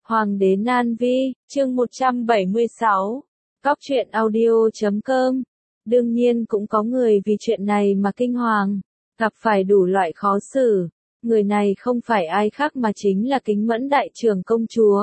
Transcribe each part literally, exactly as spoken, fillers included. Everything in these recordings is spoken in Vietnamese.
Hoàng đế Nan Vi, chương một trăm bảy mươi sáu. Góc truyện audio chấm com. Đương nhiên cũng có người vì chuyện này mà kinh hoàng, gặp phải đủ loại khó xử. Người này không phải ai khác mà chính là Kính Mẫn Đại Trưởng Công Chúa.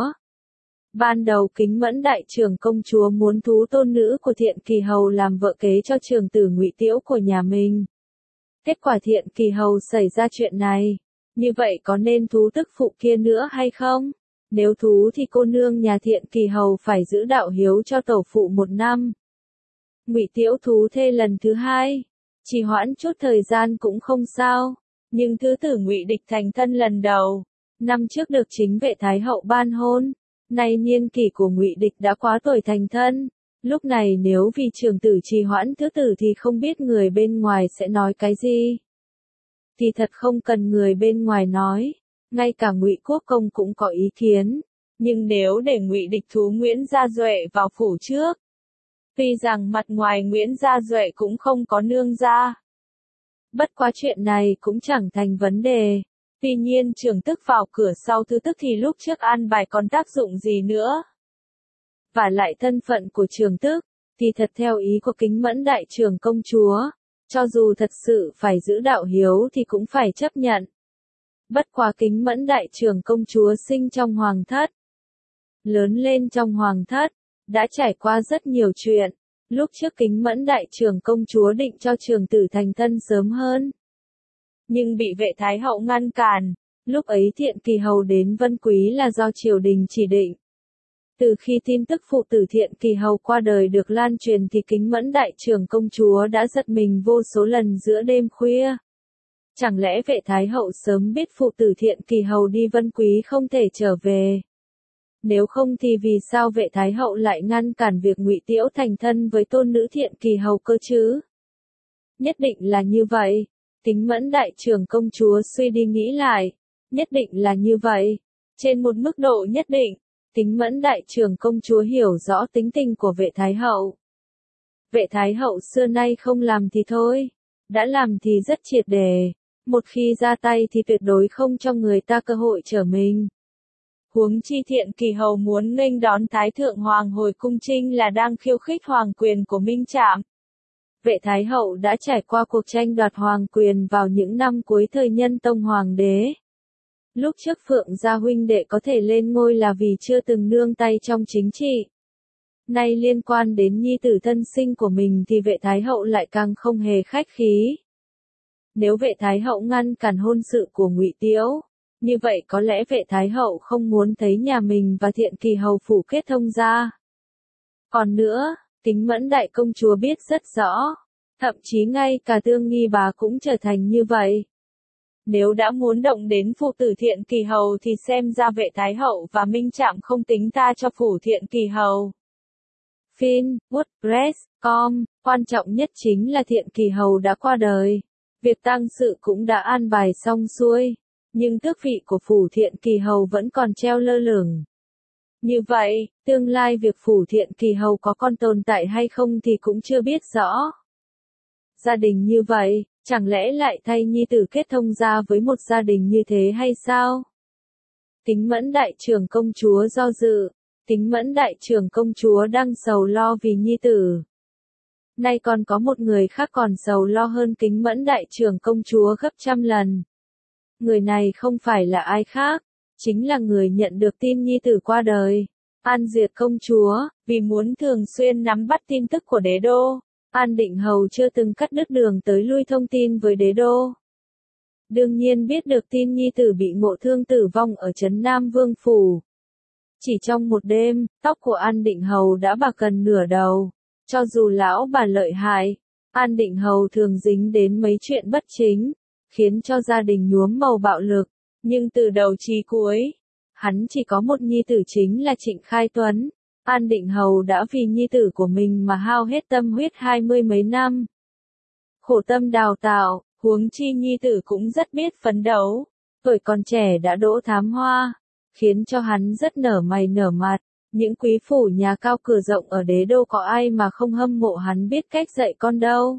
Ban đầu Kính Mẫn Đại Trưởng Công Chúa muốn thú tôn nữ của Thiện Kỳ Hầu làm vợ kế cho trưởng tử Ngụy Tiễu của nhà mình. Kết quả Thiện Kỳ Hầu xảy ra chuyện này. Như vậy có nên thú tức phụ kia nữa hay không? Nếu thú thì cô nương nhà Thiện Kỳ Hầu phải giữ đạo hiếu cho tổ phụ một năm. Ngụy Tiễu thú thê lần thứ hai, trì hoãn chút thời gian cũng không sao, nhưng thứ tử Ngụy Địch thành thân lần đầu, năm trước được chính vệ thái hậu ban hôn, nay niên kỷ của Ngụy Địch đã quá tuổi thành thân, lúc này nếu vì trưởng tử trì hoãn thứ tử thì không biết người bên ngoài sẽ nói cái gì. Thì thật không cần người bên ngoài nói. Ngay cả Ngụy Quốc Công cũng có ý kiến, nhưng nếu để Ngụy Địch thú Nguyễn Gia Duệ vào phủ trước, tuy rằng mặt ngoài Nguyễn Gia Duệ cũng không có nương gia, bất quá chuyện này cũng chẳng thành vấn đề. Tuy nhiên trưởng tức vào cửa sau thứ tức thì lúc trước an bài còn tác dụng gì nữa? Và lại thân phận của trưởng tức, thì thật theo ý của Kính Mẫn Đại Trưởng Công Chúa, cho dù thật sự phải giữ đạo hiếu thì cũng phải chấp nhận. Bất quá Kính Mẫn Đại Trưởng Công Chúa sinh trong hoàng thất, lớn lên trong hoàng thất, đã trải qua rất nhiều chuyện. Lúc trước Kính Mẫn Đại Trưởng Công Chúa định cho trưởng tử thành thân sớm hơn, nhưng bị vệ thái hậu ngăn cản. Lúc ấy Thiện Kỳ Hầu đến Vân Quý là do triều đình chỉ định. Từ khi tin tức phụ tử Thiện Kỳ Hầu qua đời được lan truyền thì Kính Mẫn Đại Trưởng Công Chúa đã giật mình vô số lần giữa đêm khuya. Chẳng lẽ vệ thái hậu sớm biết phụ tử Thiện Kỳ Hầu đi Vân Quý không thể trở về? Nếu không thì vì sao vệ thái hậu lại ngăn cản việc Ngụy Tiễu thành thân với tôn nữ Thiện Kỳ Hầu cơ chứ? Nhất định là như vậy. Kính Mẫn Đại Trưởng Công Chúa suy đi nghĩ lại. Nhất định là như vậy. Trên một mức độ nhất định, Kính Mẫn Đại Trưởng Công Chúa hiểu rõ tính tình của vệ thái hậu. Vệ thái hậu xưa nay không làm thì thôi, đã làm thì rất triệt để. Một khi ra tay thì tuyệt đối không cho người ta cơ hội trở mình. Huống chi Thiện Kỳ Hầu muốn nghênh đón Thái Thượng Hoàng hồi cung trinh là đang khiêu khích hoàng quyền của Minh Trạm. Vệ Thái Hậu đã trải qua cuộc tranh đoạt hoàng quyền vào những năm cuối thời Nhân Tông Hoàng đế. Lúc trước Phượng gia huynh đệ có thể lên ngôi là vì chưa từng nương tay trong chính trị. Nay liên quan đến nhi tử thân sinh của mình thì vệ Thái Hậu lại càng không hề khách khí. Nếu vệ thái hậu ngăn cản hôn sự của Ngụy Tiễu, như vậy có lẽ vệ thái hậu không muốn thấy nhà mình và Thiện Kỳ Hầu phủ kết thông ra. Còn nữa, Kính Mẫn Đại Công Chúa biết rất rõ, thậm chí ngay cả Tương Nghi bà cũng trở thành như vậy. Nếu đã muốn động đến phụ tử Thiện Kỳ Hầu thì xem ra vệ thái hậu và Minh Trạm không tính tha cho phủ Thiện Kỳ Hầu. Fin, WordPress, com, quan trọng nhất chính là Thiện Kỳ Hầu đã qua đời. Việc tang sự cũng đã an bài xong xuôi, nhưng tước vị của phủ Thiện Kỳ Hầu vẫn còn treo lơ lửng. Như vậy, tương lai việc phủ Thiện Kỳ Hầu có còn tồn tại hay không thì cũng chưa biết rõ. Gia đình như vậy, chẳng lẽ lại thay nhi tử kết thông gia với một gia đình như thế hay sao? Kính Mẫn Đại Trưởng Công Chúa do dự, Kính Mẫn Đại Trưởng Công Chúa đang sầu lo vì nhi tử. Nay còn có một người khác còn sầu lo hơn Kính Mẫn Đại Trưởng Công Chúa gấp trăm lần. Người này không phải là ai khác, chính là người nhận được tin nhi tử qua đời. An Diệt Công Chúa, vì muốn thường xuyên nắm bắt tin tức của đế đô, An Định Hầu chưa từng cắt đứt đường tới lui thông tin với đế đô. Đương nhiên biết được tin nhi tử bị ngộ thương tử vong ở trấn Nam Vương Phủ. Chỉ trong một đêm, tóc của An Định Hầu đã bạc gần nửa đầu. Cho dù lão bà lợi hại, An Định Hầu thường dính đến mấy chuyện bất chính, khiến cho gia đình nhuốm màu bạo lực, nhưng từ đầu chí cuối, hắn chỉ có một nhi tử chính là Trịnh Khai Tuấn. An Định Hầu đã vì nhi tử của mình mà hao hết tâm huyết hai mươi mấy năm. Khổ tâm đào tạo, huống chi nhi tử cũng rất biết phấn đấu, tuổi còn trẻ đã đỗ thám hoa, khiến cho hắn rất nở mày nở mặt. Những quý phủ nhà cao cửa rộng ở đế đô có ai mà không hâm mộ hắn biết cách dạy con đâu.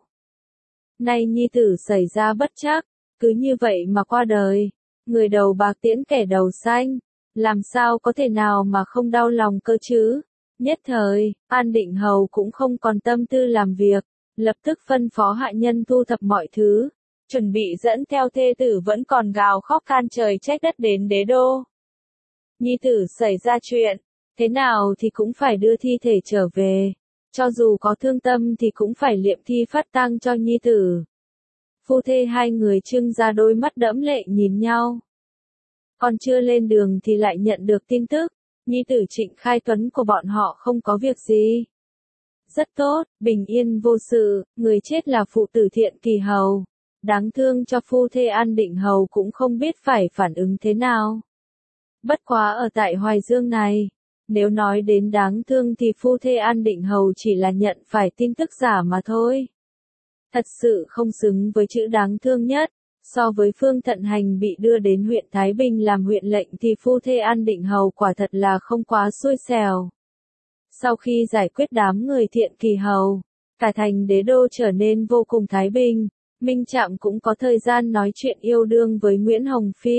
Nay nhi tử xảy ra bất trắc, cứ như vậy mà qua đời. Người đầu bạc tiễn kẻ đầu xanh. Làm sao có thể nào mà không đau lòng cơ chứ? Nhất thời, An Định Hầu cũng không còn tâm tư làm việc, lập tức phân phó hạ nhân thu thập mọi thứ, chuẩn bị dẫn theo thê tử vẫn còn gào khóc than trời trách đất đến đế đô. Nhi tử xảy ra chuyện, thế nào thì cũng phải đưa thi thể trở về, cho dù có thương tâm thì cũng phải liệm thi phát tang cho nhi tử. Phu thê hai người trưng ra đôi mắt đẫm lệ nhìn nhau. Còn chưa lên đường thì lại nhận được tin tức, nhi tử Trịnh Khai Tuấn của bọn họ không có việc gì. Rất tốt, bình yên vô sự, người chết là phụ tử Thiện Kỳ Hầu. Đáng thương cho phu thê An Định Hầu cũng không biết phải phản ứng thế nào. Bất quá ở tại Hoài Dương này, nếu nói đến đáng thương thì phu thê An Định Hầu chỉ là nhận phải tin tức giả mà thôi. Thật sự không xứng với chữ đáng thương nhất. So với Phương Thận Hành bị đưa đến huyện Thái Bình làm huyện lệnh thì phu thê An Định Hầu quả thật là không quá xui xẻo. Sau khi giải quyết đám người Thiện Kỳ Hầu, cả thành đế đô trở nên vô cùng thái bình, Minh Trạm cũng có thời gian nói chuyện yêu đương với Nguyễn Hồng Phi.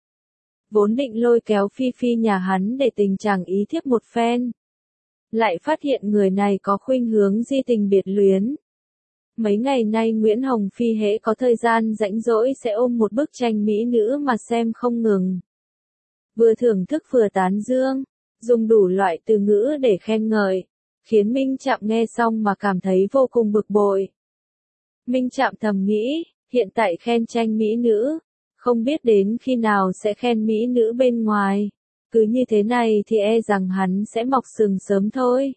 Vốn định lôi kéo Phi Phi nhà hắn để tình chàng ý thiếp một phen. Lại phát hiện người này có khuynh hướng di tình biệt luyến. Mấy ngày nay Nguyễn Hồng Phi hễ có thời gian rảnh rỗi sẽ ôm một bức tranh mỹ nữ mà xem không ngừng. Vừa thưởng thức vừa tán dương, dùng đủ loại từ ngữ để khen ngợi, khiến Minh Trạm nghe xong mà cảm thấy vô cùng bực bội. Minh Trạm thầm nghĩ, hiện tại khen tranh mỹ nữ, không biết đến khi nào sẽ khen mỹ nữ bên ngoài. Cứ như thế này thì e rằng hắn sẽ mọc sừng sớm thôi.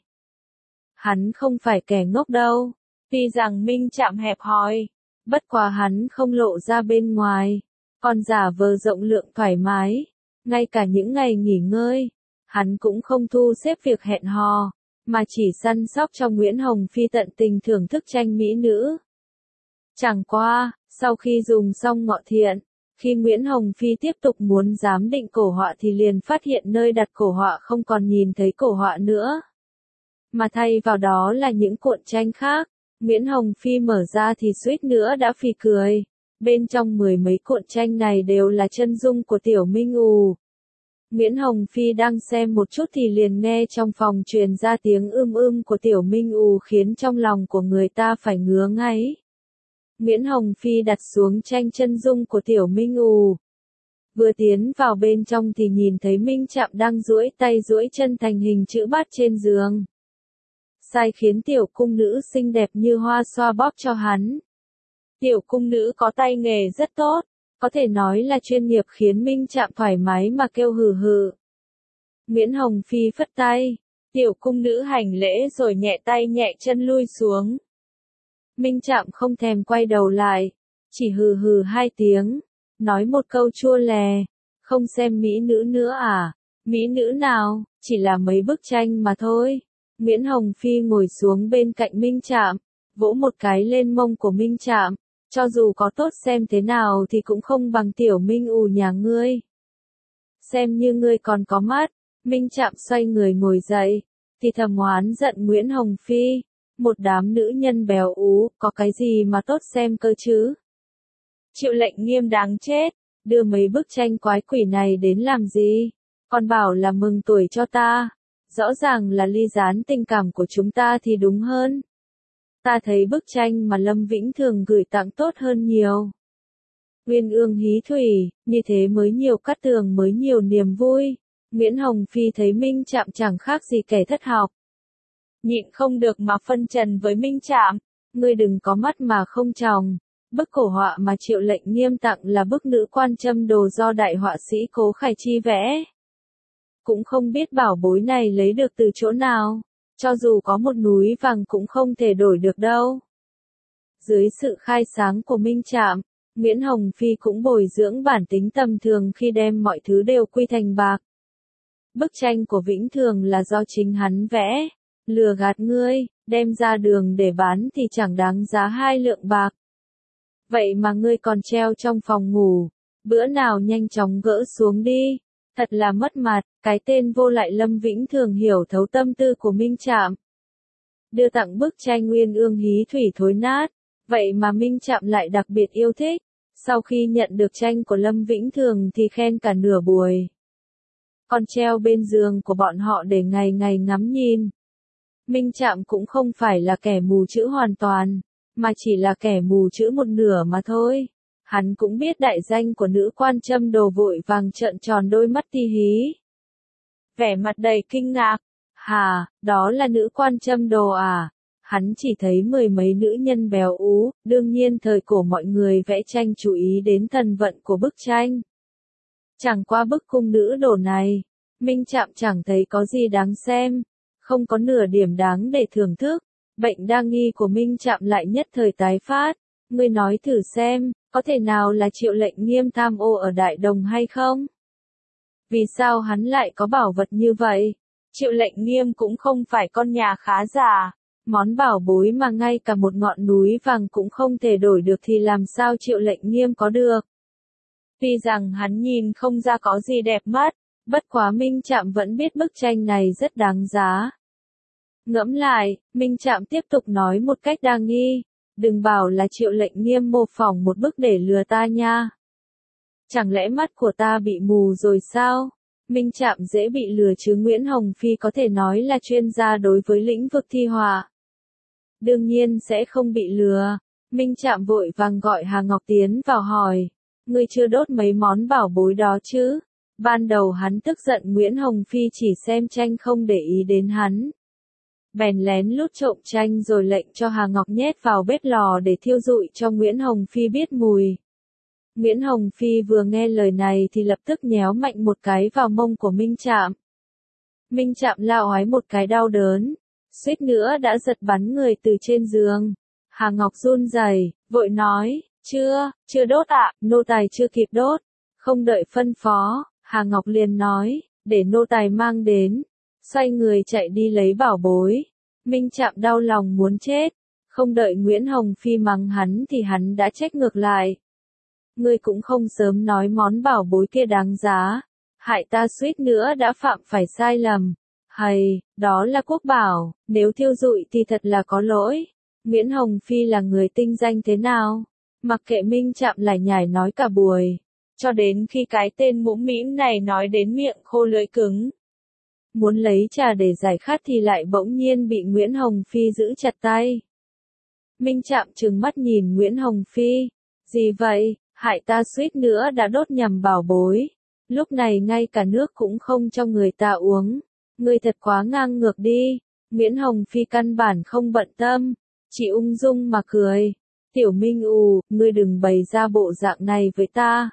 Hắn không phải kẻ ngốc đâu. Tuy rằng Minh Trạm hẹp hòi, bất quá hắn không lộ ra bên ngoài, còn giả vờ rộng lượng thoải mái, ngay cả những ngày nghỉ ngơi, hắn cũng không thu xếp việc hẹn hò, mà chỉ săn sóc cho Nguyễn Hồng Phi tận tình thưởng thức tranh mỹ nữ. Chẳng qua, sau khi dùng xong ngọ thiện, khi Nguyễn Hồng Phi tiếp tục muốn giám định cổ họa thì liền phát hiện nơi đặt cổ họa không còn nhìn thấy cổ họa nữa, mà thay vào đó là những cuộn tranh khác. Nguyễn Hồng Phi mở ra thì suýt nữa đã phì cười. Bên trong mười mấy cuộn tranh này đều là chân dung của Tiểu Minh Ù. Nguyễn Hồng Phi đang xem một chút thì liền nghe trong phòng truyền ra tiếng ưm ưm của Tiểu Minh Ù khiến trong lòng của người ta phải ngứa ngáy. Nguyễn Hồng Phi đặt xuống tranh chân dung của Tiểu Minh Ù. Vừa tiến vào bên trong thì nhìn thấy Minh Trạm đang duỗi tay duỗi chân thành hình chữ bát trên giường. Sai khiến tiểu cung nữ xinh đẹp như hoa xoa bóp cho hắn. Tiểu cung nữ có tay nghề rất tốt, có thể nói là chuyên nghiệp khiến Minh Trạm thoải mái mà kêu hừ hừ. Nguyễn Hồng Phi phất tay, tiểu cung nữ hành lễ rồi nhẹ tay nhẹ chân lui xuống. Minh Trạm không thèm quay đầu lại, chỉ hừ hừ hai tiếng, nói một câu chua lè, không xem mỹ nữ nữa à, mỹ nữ nào, chỉ là mấy bức tranh mà thôi. Nguyễn Hồng Phi ngồi xuống bên cạnh Minh Trạm, vỗ một cái lên mông của Minh Trạm, cho dù có tốt xem thế nào thì cũng không bằng Tiểu Minh Ù nhà ngươi. Xem như ngươi còn có mắt. Minh Trạm xoay người ngồi dậy, thì thầm oán giận Nguyễn Hồng Phi, một đám nữ nhân béo ú, có cái gì mà tốt xem cơ chứ? Triệu Lệnh Nghiêm đáng chết, đưa mấy bức tranh quái quỷ này đến làm gì? Còn bảo là mừng tuổi cho ta. Rõ ràng là ly gián tình cảm của chúng ta thì đúng hơn. Ta thấy bức tranh mà Lâm Vĩnh Thường gửi tặng tốt hơn nhiều. Uyên ương hí thủy, như thế mới nhiều cát tường mới nhiều niềm vui. Nguyễn Hồng Phi thấy Minh Trạm chẳng khác gì kẻ thất học. Nhịn không được mà phân trần với Minh Trạm, ngươi đừng có mắt mà không tròng. Bức cổ họa mà Triệu Lệnh Nghiêm tặng là bức nữ quan châm đồ do đại họa sĩ Cố Khải Chi vẽ. Cũng không biết bảo bối này lấy được từ chỗ nào, cho dù có một núi vàng cũng không thể đổi được đâu. Dưới sự khai sáng của Minh Trạm, Nguyễn Hồng Phi cũng bồi dưỡng bản tính tầm thường khi đem mọi thứ đều quy thành bạc. Bức tranh của Vĩnh Thường là do chính hắn vẽ, lừa gạt ngươi, đem ra đường để bán thì chẳng đáng giá hai lượng bạc. Vậy mà ngươi còn treo trong phòng ngủ, bữa nào nhanh chóng gỡ xuống đi. Thật là mất mặt, cái tên vô lại Lâm Vĩnh Thường hiểu thấu tâm tư của Minh Trạm. Đưa tặng bức tranh Uyên ương hí thủy thối nát, vậy mà Minh Trạm lại đặc biệt yêu thích. Sau khi nhận được tranh của Lâm Vĩnh Thường thì khen cả nửa buổi. còn treo bên giường của bọn họ để ngày ngày ngắm nhìn. Minh Trạm cũng không phải là kẻ mù chữ hoàn toàn, mà chỉ là kẻ mù chữ một nửa mà thôi. Hắn cũng biết đại danh của nữ quan châm đồ vội vàng trợn tròn đôi mắt ti hí. Vẻ mặt đầy kinh ngạc. Hà, đó là nữ quan châm đồ à? Hắn chỉ thấy mười mấy nữ nhân béo ú, đương nhiên thời cổ mọi người vẽ tranh chú ý đến thần vận của bức tranh. Chẳng qua bức cung nữ đồ này, Minh Trạm chẳng thấy có gì đáng xem, không có nửa điểm đáng để thưởng thức. Bệnh đa nghi của Minh Trạm lại nhất thời tái phát. Ngươi nói thử xem, có thể nào là Triệu Lệnh Nghiêm tham ô ở Đại Đồng hay không? Vì sao hắn lại có bảo vật như vậy? Triệu Lệnh Nghiêm cũng không phải con nhà khá giả. Món bảo bối mà ngay cả một ngọn núi vàng cũng không thể đổi được thì làm sao Triệu Lệnh Nghiêm có được? Tuy rằng hắn nhìn không ra có gì đẹp mắt, bất quá Minh Trạm vẫn biết bức tranh này rất đáng giá. Ngẫm lại, Minh Trạm tiếp tục nói một cách đa nghi, đừng bảo là Triệu Lệnh Nghiêm mô phỏng một bức để lừa ta nha. Chẳng lẽ mắt của ta bị mù rồi sao? Minh Trạm dễ bị lừa chứ. Nguyễn Hồng Phi có thể nói là chuyên gia đối với lĩnh vực thi họa. Đương nhiên sẽ không bị lừa. Minh Trạm vội vàng gọi Hà Ngọc tiến vào hỏi, ngươi chưa đốt mấy món bảo bối đó chứ? Ban đầu hắn tức giận Nguyễn Hồng Phi chỉ xem tranh không để ý đến hắn. Bèn lén lút trộm tranh rồi lệnh cho Hà Ngọc nhét vào bếp lò để thiêu rụi cho Nguyễn Hồng Phi biết mùi. Nguyễn Hồng Phi vừa nghe lời này thì lập tức nhéo mạnh một cái vào mông của Minh Trạm. Minh Trạm lao ói một cái đau đớn, suýt nữa đã giật bắn người từ trên giường. Hà Ngọc run rẩy, vội nói, chưa, chưa đốt ạ, nô tài chưa kịp đốt. Không đợi phân phó, Hà Ngọc liền nói, để nô tài mang đến. Xoay người chạy đi lấy bảo bối. Minh Trạm đau lòng muốn chết. Không đợi Nguyễn Hồng Phi mắng hắn thì hắn đã trách ngược lại. Ngươi cũng không sớm nói món bảo bối kia đáng giá. Hại ta suýt nữa đã phạm phải sai lầm. Hay, đó là quốc bảo, nếu thiêu rụi thì thật là có lỗi. Nguyễn Hồng Phi là người tinh danh thế nào? Mặc kệ Minh Trạm lải nhải nói cả buổi. Cho đến khi cái tên mũm mĩm này nói đến miệng khô lưỡi cứng. Muốn lấy trà để giải khát thì lại bỗng nhiên bị Nguyễn Hồng Phi giữ chặt tay. Minh Trạm trừng mắt nhìn Nguyễn Hồng Phi. Gì vậy, hại ta suýt nữa đã đốt nhầm bảo bối. Lúc này ngay cả nước cũng không cho người ta uống. Ngươi thật quá ngang ngược đi. Nguyễn Hồng Phi căn bản không bận tâm. Chỉ ung dung mà cười. Tiểu Minh ù, ngươi đừng bày ra bộ dạng này với ta.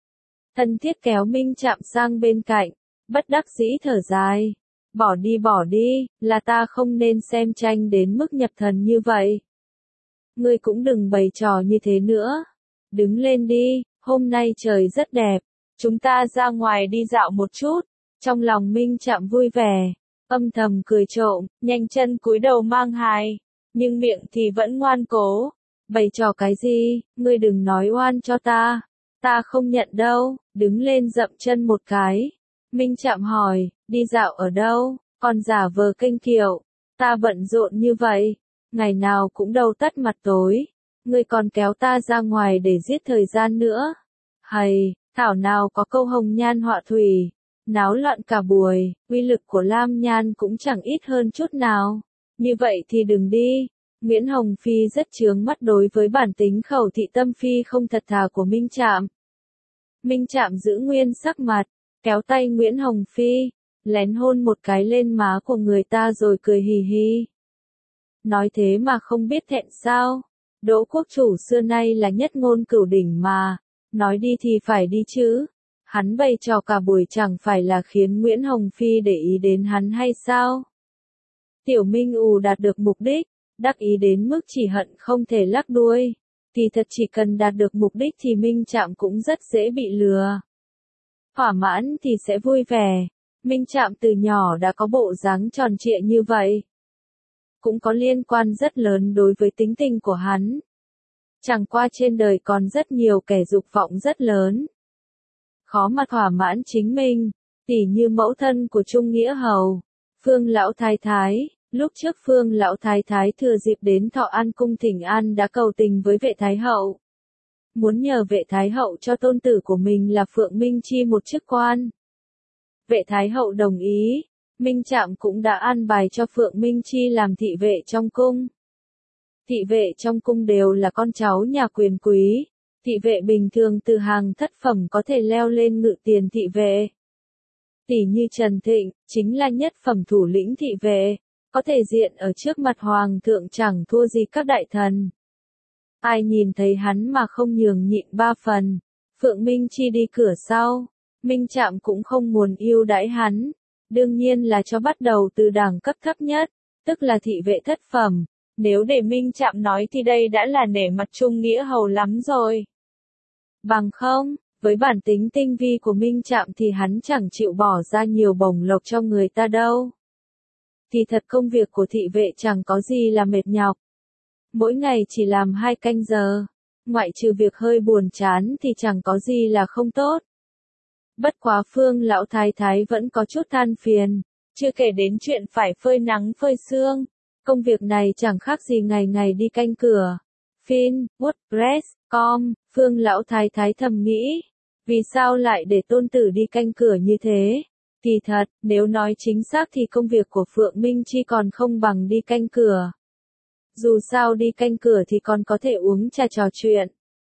Thân thiết kéo Minh Trạm sang bên cạnh. Bất đắc dĩ thở dài. Bỏ đi bỏ đi, là ta không nên xem tranh đến mức nhập thần như vậy. Ngươi cũng đừng bày trò như thế nữa. Đứng lên đi, hôm nay trời rất đẹp. Chúng ta ra ngoài đi dạo một chút. Trong lòng Minh Trạm vui vẻ. Âm thầm cười trộm, nhanh chân cúi đầu mang hài. Nhưng miệng thì vẫn ngoan cố. Bày trò cái gì, ngươi đừng nói oan cho ta. Ta không nhận đâu, đứng lên dậm chân một cái. Minh Trạm hỏi, đi dạo ở đâu, còn giả vờ kênh kiệu. Ta bận rộn như vậy, ngày nào cũng đầu tắt mặt tối. Ngươi còn kéo ta ra ngoài để giết thời gian nữa. Hay, thảo nào có câu hồng nhan họa thủy. Náo loạn cả buổi, uy lực của Lam Nhan cũng chẳng ít hơn chút nào. Như vậy thì đừng đi. Nguyễn Hồng Phi rất chướng mắt đối với bản tính khẩu thị tâm phi không thật thà của Minh Trạm. Minh Trạm giữ nguyên sắc mặt, kéo tay Nguyễn Hồng Phi, lén hôn một cái lên má của người ta rồi cười hì hì. Nói thế mà không biết thẹn sao? Đỗ quốc chủ xưa nay là nhất ngôn cửu đỉnh mà, nói đi thì phải đi chứ. Hắn bày trò cả buổi chẳng phải là khiến Nguyễn Hồng Phi để ý đến hắn hay sao? Tiểu Minh ù đạt được mục đích, đắc ý đến mức chỉ hận không thể lắc đuôi. Kỳ thật chỉ cần đạt được mục đích thì Minh Trạm cũng rất dễ bị lừa. Thỏa mãn thì sẽ vui vẻ. Minh Trạm từ nhỏ đã có bộ dáng tròn trịa như vậy. Cũng có liên quan rất lớn đối với tính tình của hắn. Chẳng qua trên đời còn rất nhiều kẻ dục vọng rất lớn. Khó mà thỏa mãn chính mình, tỉ như mẫu thân của Trung Nghĩa Hầu, Phương Lão Thái Thái. Lúc trước Phương Lão Thái Thái thừa dịp đến Thọ An cung thỉnh an đã cầu tình với vệ Thái Hậu. Muốn nhờ vệ Thái Hậu cho tôn tử của mình là Phượng Minh Chi một chức quan. Vệ Thái Hậu đồng ý, Minh Trạm cũng đã an bài cho Phượng Minh Chi làm thị vệ trong cung. Thị vệ trong cung đều là con cháu nhà quyền quý, thị vệ bình thường từ hàng thất phẩm có thể leo lên ngự tiền thị vệ. Tỷ như Trần Thịnh, chính là nhất phẩm thủ lĩnh thị vệ, có thể diện ở trước mặt hoàng thượng chẳng thua gì các đại thần. Ai nhìn thấy hắn mà không nhường nhịn ba phần. Phượng Minh Chi đi cửa sau, Minh Trạm cũng không muốn yêu đãi hắn, đương nhiên là cho bắt đầu từ đẳng cấp thấp nhất, tức là thị vệ thất phẩm. Nếu để Minh Trạm nói thì đây đã là nể mặt Trung Nghĩa Hầu lắm rồi. Bằng không, với bản tính tinh vi của Minh Trạm thì hắn chẳng chịu bỏ ra nhiều bổng lộc cho người ta đâu. Thì thật công việc của thị vệ chẳng có gì là mệt nhọc. Mỗi ngày chỉ làm hai canh giờ, ngoại trừ việc hơi buồn chán thì chẳng có gì là không tốt. Bất quá Phương lão thái thái vẫn có chút than phiền, chưa kể đến chuyện phải phơi nắng phơi sương. Công việc này chẳng khác gì ngày ngày đi canh cửa. Fin, WordPress, com, Phương lão thái thái thầm nghĩ, vì sao lại để tôn tử đi canh cửa như thế? Kỳ thật, nếu nói chính xác thì công việc của Phượng Minh Chi còn không bằng đi canh cửa. Dù sao đi canh cửa thì còn có thể uống trà trò chuyện.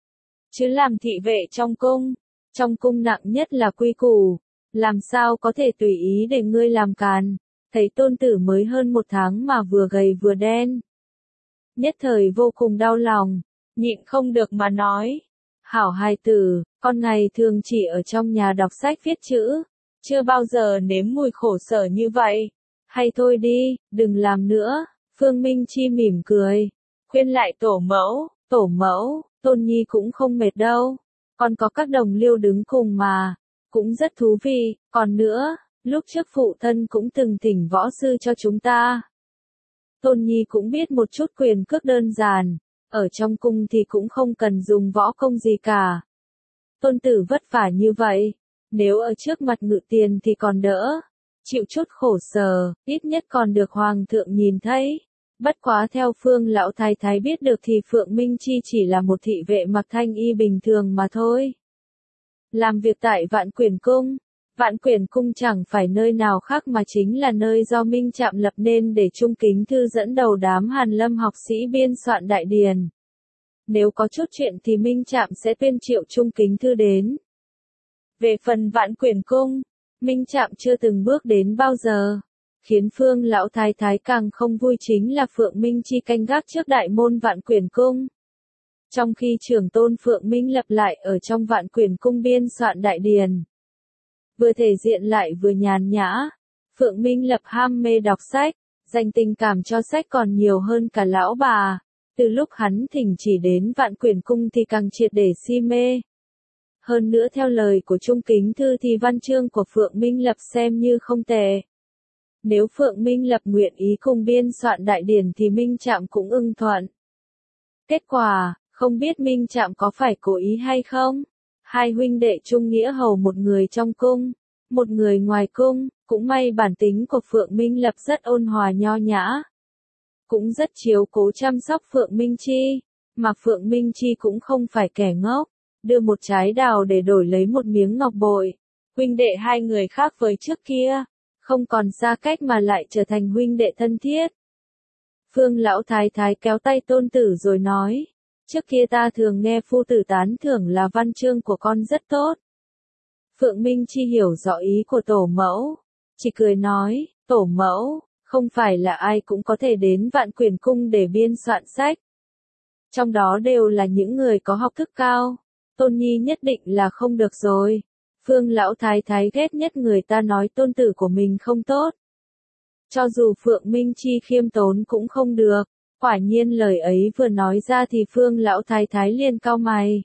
Chứ làm thị vệ trong cung, trong cung nặng nhất là quy củ, làm sao có thể tùy ý để ngươi làm càn. Thấy tôn tử mới hơn một tháng mà vừa gầy vừa đen. Nhất thời vô cùng đau lòng, nhịn không được mà nói. Hảo hài tử, con ngày thường chỉ ở trong nhà đọc sách viết chữ, chưa bao giờ nếm mùi khổ sở như vậy. Hay thôi đi, đừng làm nữa. Phương Minh Chi mỉm cười, khuyên lại tổ mẫu, tổ mẫu, Tôn Nhi cũng không mệt đâu. Còn có các đồng liêu đứng cùng mà, cũng rất thú vị, còn nữa. Lúc trước phụ thân cũng từng thỉnh võ sư cho chúng ta. Tôn Nhi cũng biết một chút quyền cước đơn giản, ở trong cung thì cũng không cần dùng võ công gì cả. Tôn tử vất vả như vậy, nếu ở trước mặt ngự tiền thì còn đỡ, chịu chút khổ sở, ít nhất còn được hoàng thượng nhìn thấy. Bất quá theo Phương lão thái thái biết được thì Phượng Minh Chi chỉ là một thị vệ mặc thanh y bình thường mà thôi. Làm việc tại Vạn Quyển Cung. Vạn Quyển Cung chẳng phải nơi nào khác mà chính là nơi do Minh Trạm lập nên để Trung Kính Thư dẫn đầu đám Hàn Lâm học sĩ biên soạn đại điển. Nếu có chút chuyện thì Minh Trạm sẽ tuyên triệu Trung Kính Thư đến. Về phần Vạn Quyển Cung, Minh Trạm chưa từng bước đến bao giờ. Khiến Phương lão thái thái càng không vui chính là Phượng Minh Chi canh gác trước đại môn Vạn Quyển Cung. Trong khi trưởng tôn Phượng Minh Lập lại ở trong Vạn Quyển Cung biên soạn đại điển. Vừa thể diện lại vừa nhàn nhã. Phượng Minh Lập ham mê đọc sách, dành tình cảm cho sách còn nhiều hơn cả lão bà. Từ lúc hắn thỉnh chỉ đến Vạn Quyển Cung thì càng triệt để si mê. Hơn nữa theo lời của Trung Kính Thư thì văn chương của Phượng Minh Lập xem như không tệ. Nếu Phượng Minh Lập nguyện ý cùng biên soạn đại điển thì Minh Trạm cũng ưng thuận. Kết quả, không biết Minh Trạm có phải cố ý hay không? Hai huynh đệ Trung Nghĩa Hầu, một người trong cung, một người ngoài cung, cũng may bản tính của Phượng Minh Lập rất ôn hòa nho nhã. Cũng rất chiếu cố chăm sóc Phượng Minh Chi, mà Phượng Minh Chi cũng không phải kẻ ngốc, đưa một trái đào để đổi lấy một miếng ngọc bội. Huynh đệ hai người khác với trước kia, không còn xa cách mà lại trở thành huynh đệ thân thiết. Phương lão thái thái kéo tay tôn tử rồi nói. Trước kia ta thường nghe phu tử tán thưởng là văn chương của con rất tốt. Phượng Minh Chi hiểu rõ ý của tổ mẫu, chỉ cười nói, tổ mẫu, không phải là ai cũng có thể đến Vạn Quyển Cung để biên soạn sách. Trong đó đều là những người có học thức cao, Tôn Nhi nhất định là không được rồi. Phương lão thái thái ghét nhất người ta nói tôn tử của mình không tốt. Cho dù Phượng Minh Chi khiêm tốn cũng không được. Quả nhiên lời ấy vừa nói ra thì Phương lão thái thái liền cau mày.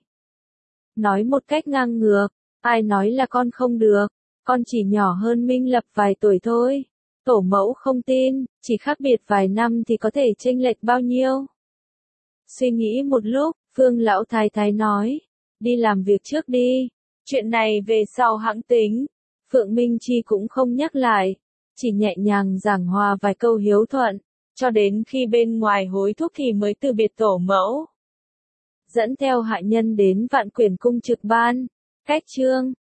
Nói một cách ngang ngược, ai nói là con không được, con chỉ nhỏ hơn Minh Lập vài tuổi thôi. Tổ mẫu không tin, chỉ khác biệt vài năm thì có thể chênh lệch bao nhiêu. Suy nghĩ một lúc, Phương lão thái thái nói, đi làm việc trước đi, chuyện này về sau hãng tính. Phượng Minh Chi cũng không nhắc lại, chỉ nhẹ nhàng giảng hòa vài câu hiếu thuận. Cho đến khi bên ngoài hối thúc thì mới từ biệt tổ mẫu. Dẫn theo hạ nhân đến Vạn Quyển Cung trực ban. Cách chương